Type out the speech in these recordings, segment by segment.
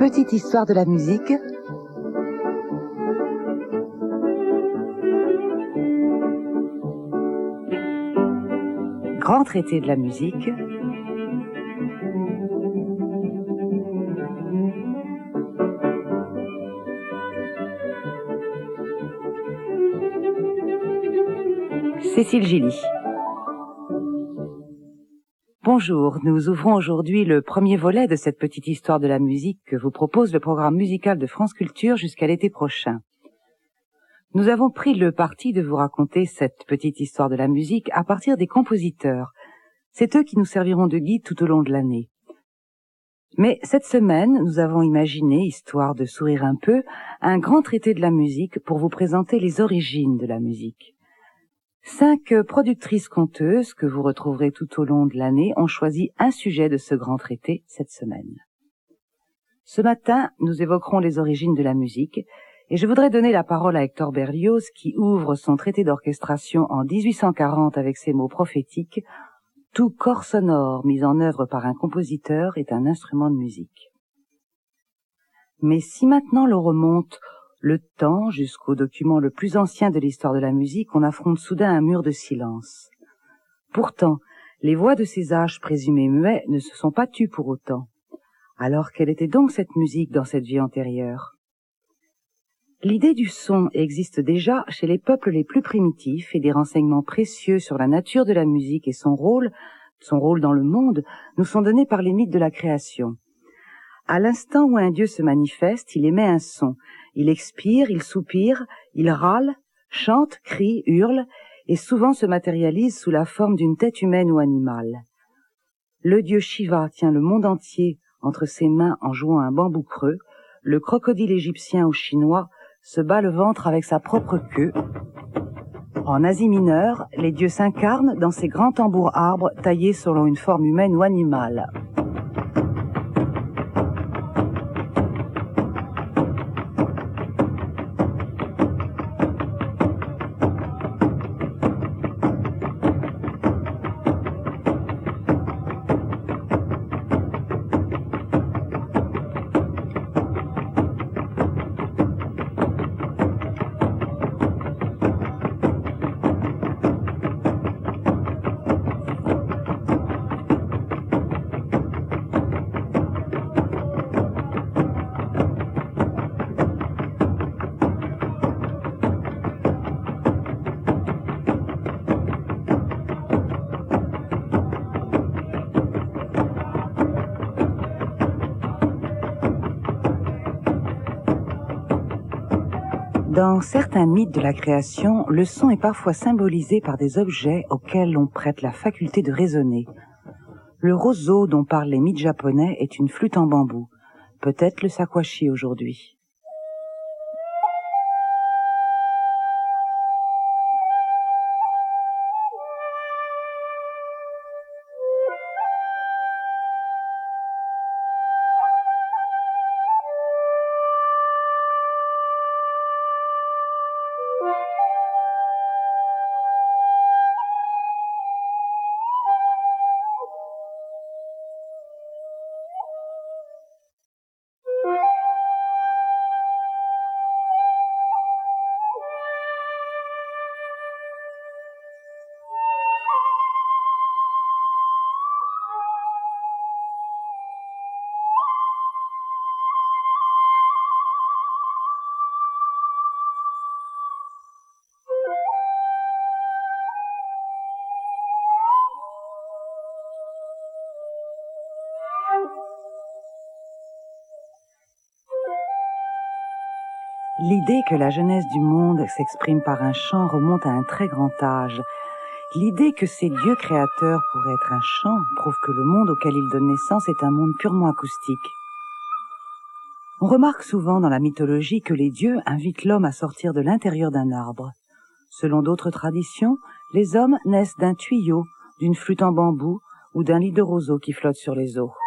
Petite histoire de la musique. Grand traité de la musique. Cécile Gilly. Bonjour, nous ouvrons aujourd'hui le premier volet de cette petite histoire de la musique que vous propose le programme musical de France Culture jusqu'à l'été prochain. Nous avons pris le parti de vous raconter cette petite histoire de la musique à partir des compositeurs. C'est eux qui nous serviront de guide tout au long de l'année. Mais cette semaine, nous avons imaginé, histoire de sourire un peu, un grand traité de la musique pour vous présenter les origines de la musique. 5 productrices conteuses que vous retrouverez tout au long de l'année ont choisi un sujet de ce grand traité cette semaine. Ce matin, nous évoquerons les origines de la musique et je voudrais donner la parole à Hector Berlioz qui ouvre son traité d'orchestration en 1840 avec ces mots prophétiques « Tout corps sonore mis en œuvre par un compositeur est un instrument de musique ». Mais si maintenant l'on remonte le temps jusqu'au document le plus ancien de l'histoire de la musique, on affronte soudain un mur de silence. Pourtant, les voix de ces âges présumés muets ne se sont pas tues pour autant. Alors quelle était donc cette musique dans cette vie antérieure? L'idée du son existe déjà chez les peuples les plus primitifs et des renseignements précieux sur la nature de la musique et son rôle dans le monde, nous sont donnés par les mythes de la création. À l'instant où un dieu se manifeste, il émet un son. Il expire, il soupire, il râle, chante, crie, hurle, et souvent se matérialise sous la forme d'une tête humaine ou animale. Le dieu Shiva tient le monde entier entre ses mains en jouant un bambou creux. Le crocodile égyptien ou chinois se bat le ventre avec sa propre queue. En Asie mineure, les dieux s'incarnent dans ces grands tambours arbres taillés selon une forme humaine ou animale. Dans certains mythes de la création, le son est parfois symbolisé par des objets auxquels on prête la faculté de raisonner. Le roseau dont parlent les mythes japonais est une flûte en bambou, peut-être le shakuhachi aujourd'hui. L'idée que la jeunesse du monde s'exprime par un chant remonte à un très grand âge. L'idée que ces dieux créateurs pourraient être un chant prouve que le monde auquel ils donnent naissance est un monde purement acoustique. On remarque souvent dans la mythologie que les dieux invitent l'homme à sortir de l'intérieur d'un arbre. Selon d'autres traditions, les hommes naissent d'un tuyau, d'une flûte en bambou ou d'un lit de roseau qui flotte sur les eaux.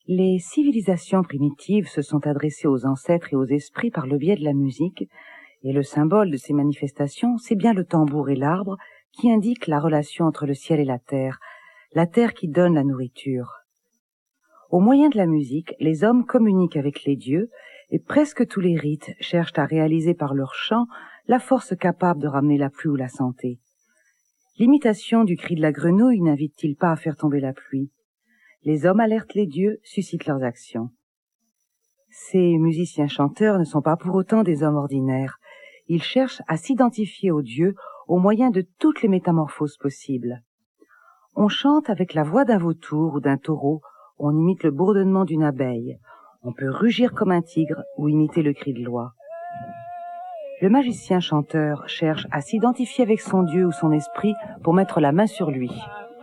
Les civilisations primitives se sont adressées aux ancêtres et aux esprits par le biais de la musique, et le symbole de ces manifestations, c'est bien le tambour et l'arbre qui indiquent la relation entre le ciel et la terre qui donne la nourriture. Au moyen de la musique, les hommes communiquent avec les dieux, et presque tous les rites cherchent à réaliser par leur chant la force capable de ramener la pluie ou la santé. L'imitation du cri de la grenouille n'invite-t-il pas à faire tomber la pluie? Les hommes alertent les dieux, suscitent leurs actions. Ces musiciens-chanteurs ne sont pas pour autant des hommes ordinaires. Ils cherchent à s'identifier aux dieux au moyen de toutes les métamorphoses possibles. On chante avec la voix d'un vautour ou d'un taureau, on imite le bourdonnement d'une abeille, on peut rugir comme un tigre ou imiter le cri de l'oie. Le magicien-chanteur cherche à s'identifier avec son dieu ou son esprit pour mettre la main sur lui.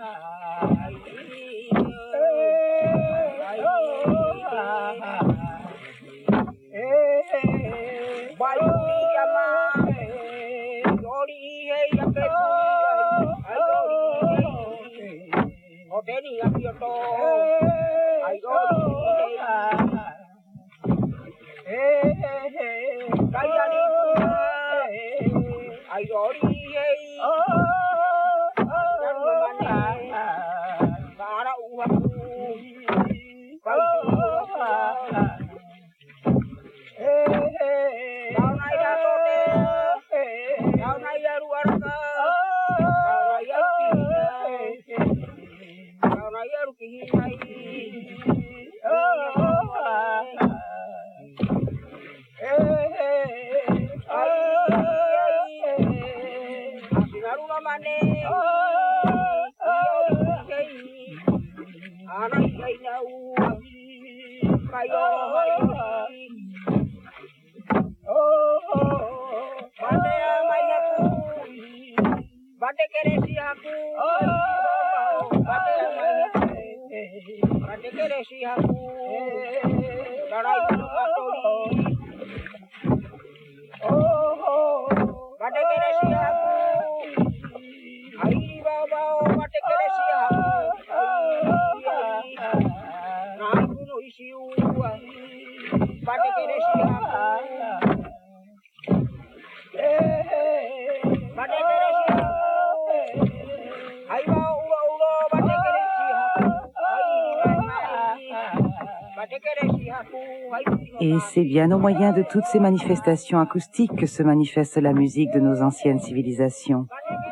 Et c'est bien au moyen de toutes ces manifestations acoustiques que se manifeste la musique de nos anciennes civilisations.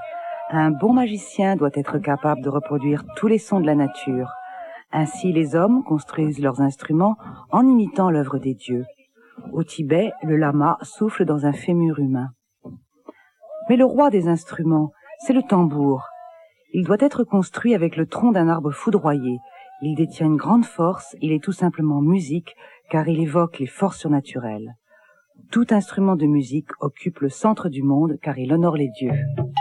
Un bon magicien doit être capable de reproduire tous les sons de la nature. Ainsi, les hommes construisent leurs instruments en imitant l'œuvre des dieux. Au Tibet, le lama souffle dans un fémur humain. Mais le roi des instruments, c'est le tambour. Il doit être construit avec le tronc d'un arbre foudroyé. Il détient une grande force, il est tout simplement musique, car il évoque les forces surnaturelles. Tout instrument de musique occupe le centre du monde, car il honore les dieux.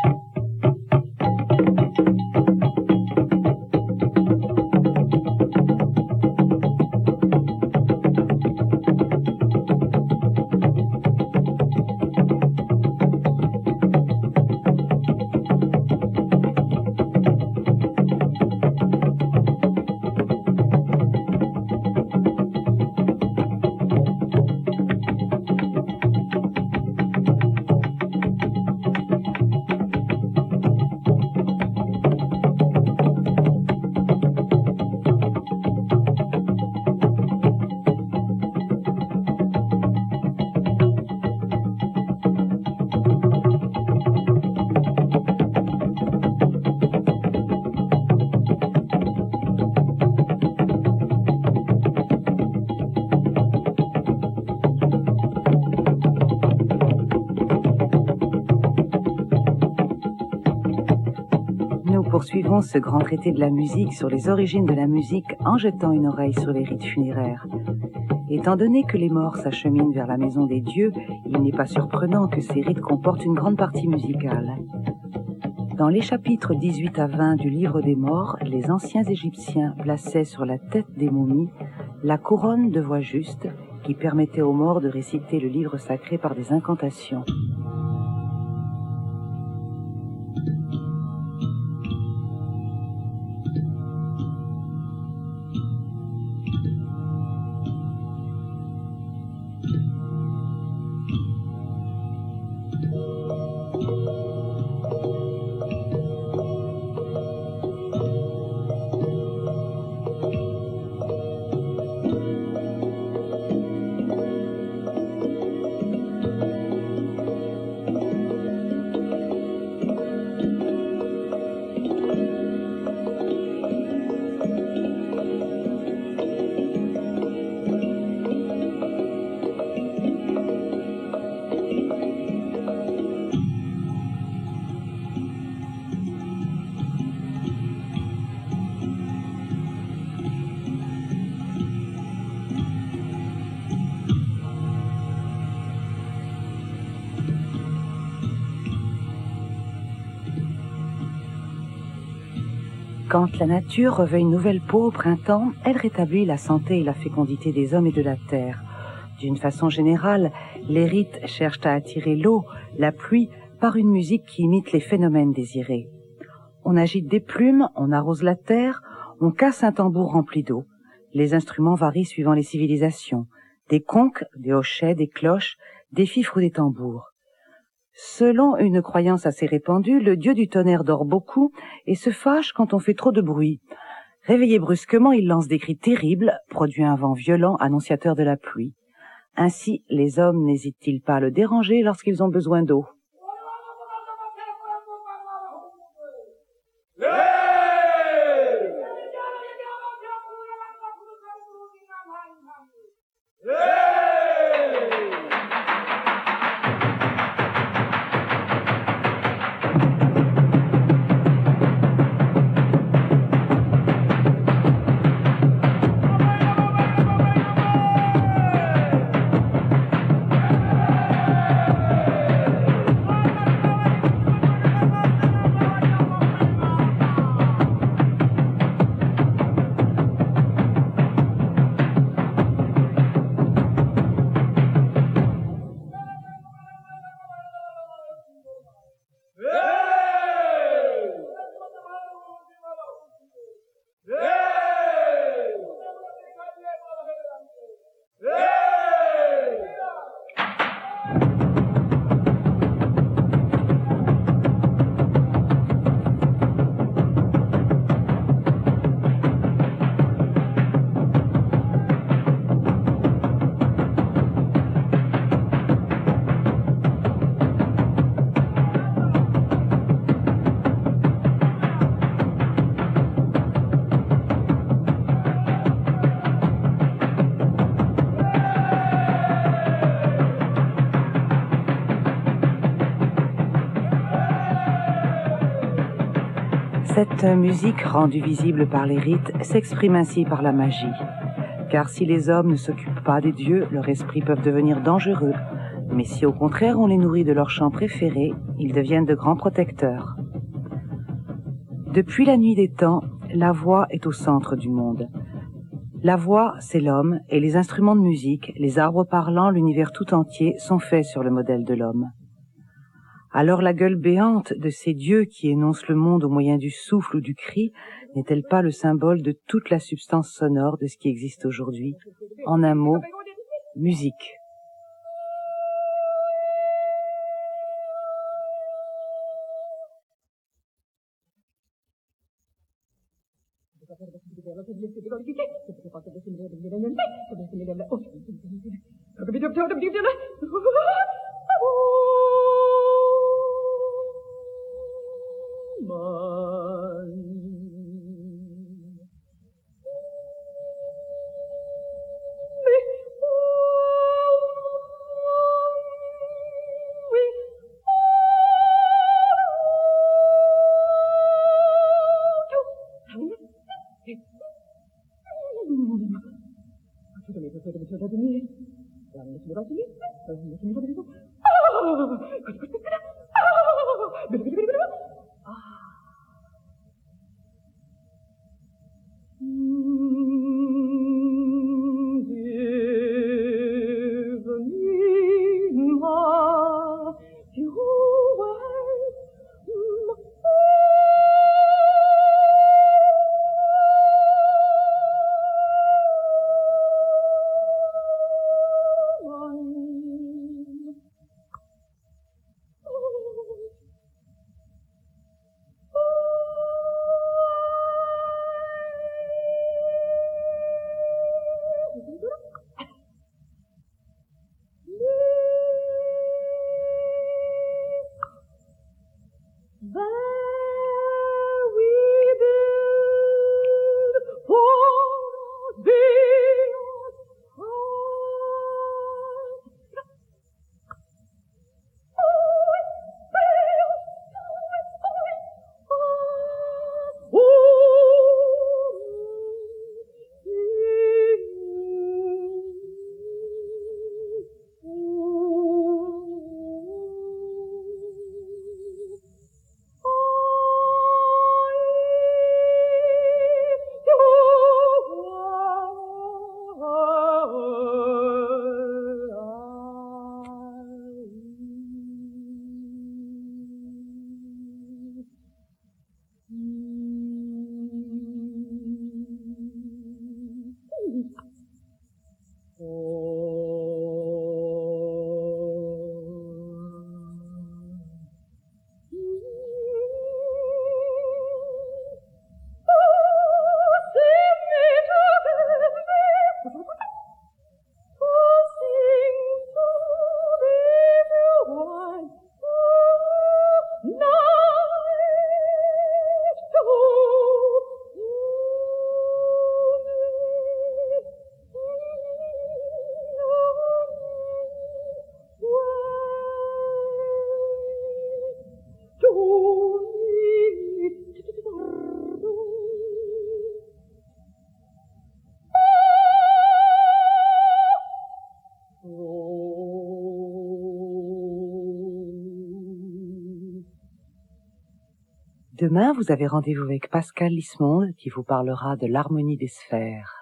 Poursuivons ce grand traité de la musique sur les origines de la musique en jetant une oreille sur les rites funéraires. Étant donné que les morts s'acheminent vers la maison des dieux, il n'est pas surprenant que ces rites comportent une grande partie musicale. Dans les chapitres 18 à 20 du Livre des Morts, les anciens Égyptiens plaçaient sur la tête des momies la couronne de voix juste qui permettait aux morts de réciter le livre sacré par des incantations. Quand la nature revêt une nouvelle peau au printemps, elle rétablit la santé et la fécondité des hommes et de la terre. D'une façon générale, les rites cherchent à attirer l'eau, la pluie, par une musique qui imite les phénomènes désirés. On agite des plumes, on arrose la terre, on casse un tambour rempli d'eau. Les instruments varient suivant les civilisations. Des conques, des hochets, des cloches, des fifres ou des tambours. Selon une croyance assez répandue, le dieu du tonnerre dort beaucoup et se fâche quand on fait trop de bruit. Réveillé brusquement, il lance des cris terribles, produit un vent violent, annonciateur de la pluie. Ainsi, les hommes n'hésitent-ils pas à le déranger lorsqu'ils ont besoin d'eau. Cette musique, rendue visible par les rites, s'exprime ainsi par la magie. Car si les hommes ne s'occupent pas des dieux, leurs esprits peuvent devenir dangereux. Mais si au contraire on les nourrit de leur chant préféré, ils deviennent de grands protecteurs. Depuis la nuit des temps, la voix est au centre du monde. La voix, c'est l'homme, et les instruments de musique, les arbres parlants, l'univers tout entier sont faits sur le modèle de l'homme. Alors la gueule béante de ces dieux qui énoncent le monde au moyen du souffle ou du cri n'est-elle pas le symbole de toute la substance sonore de ce qui existe aujourd'hui? En un mot, musique. Demain, vous avez rendez-vous avec Pascal Lismonde qui vous parlera de l'harmonie des sphères.